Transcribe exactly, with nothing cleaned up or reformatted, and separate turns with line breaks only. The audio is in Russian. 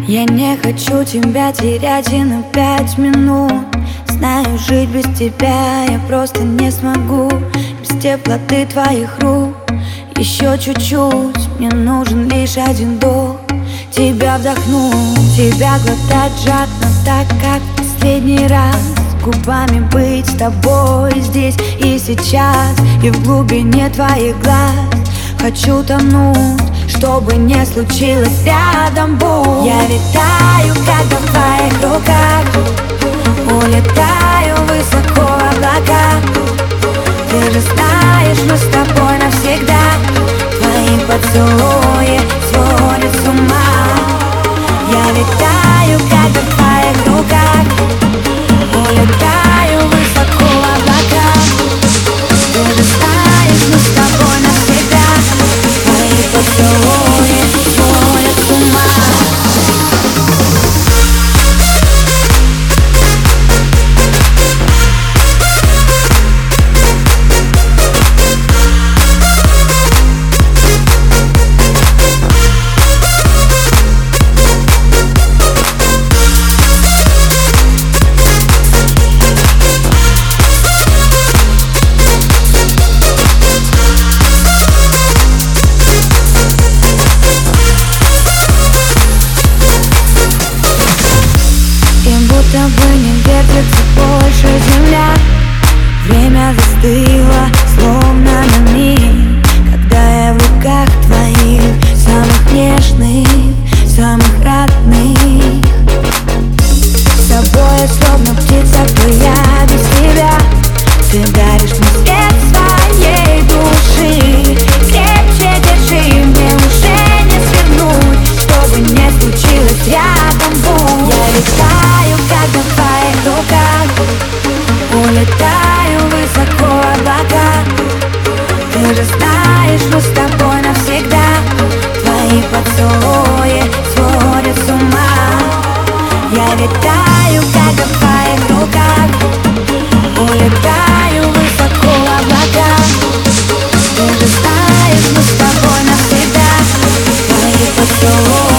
Я не хочу тебя терять и на пять минут. Знаю, жить без тебя я просто не смогу. Без теплоты твоих рук еще чуть-чуть. Мне нужен лишь один вдох. Тебя вдохнуть, тебя глотать жадно, так как в последний раз. Губами быть с тобой здесь и сейчас. И в глубине твоих глаз хочу тонуть, чтобы не случилось рядом будь. Я летаю, когда в твоих руках, улетаю высоко в облака. Ты же знаешь, мы с тобой навсегда. Твои поцелуи сводят с ума. Я летаю, когда в твоих руках, улетаю высоко в облака. Ты же знаешь, мы с тобой навсегда. Твои поцелуи сводят с ума. Будто бы не вертится больше земля. Время застыло, словно на миг, когда я в руках твоих, самых нежных, самых родных. С тобой я словно птица, то я без тебя. Ты даришь мне свет своей души. Крепче держи, мне уже не свернуть, чтобы не случилось рядом будь. Я летаю, когда в твоих руках, улетаю высоко в облака. Ты же знаешь, мы с тобой навсегда. Твои поцелуи сводят с ума. Я летаю, когда в твоих руках, улетаю высоко в облака. Ты же знаешь, мы с тобой навсегда. Твои поцелуи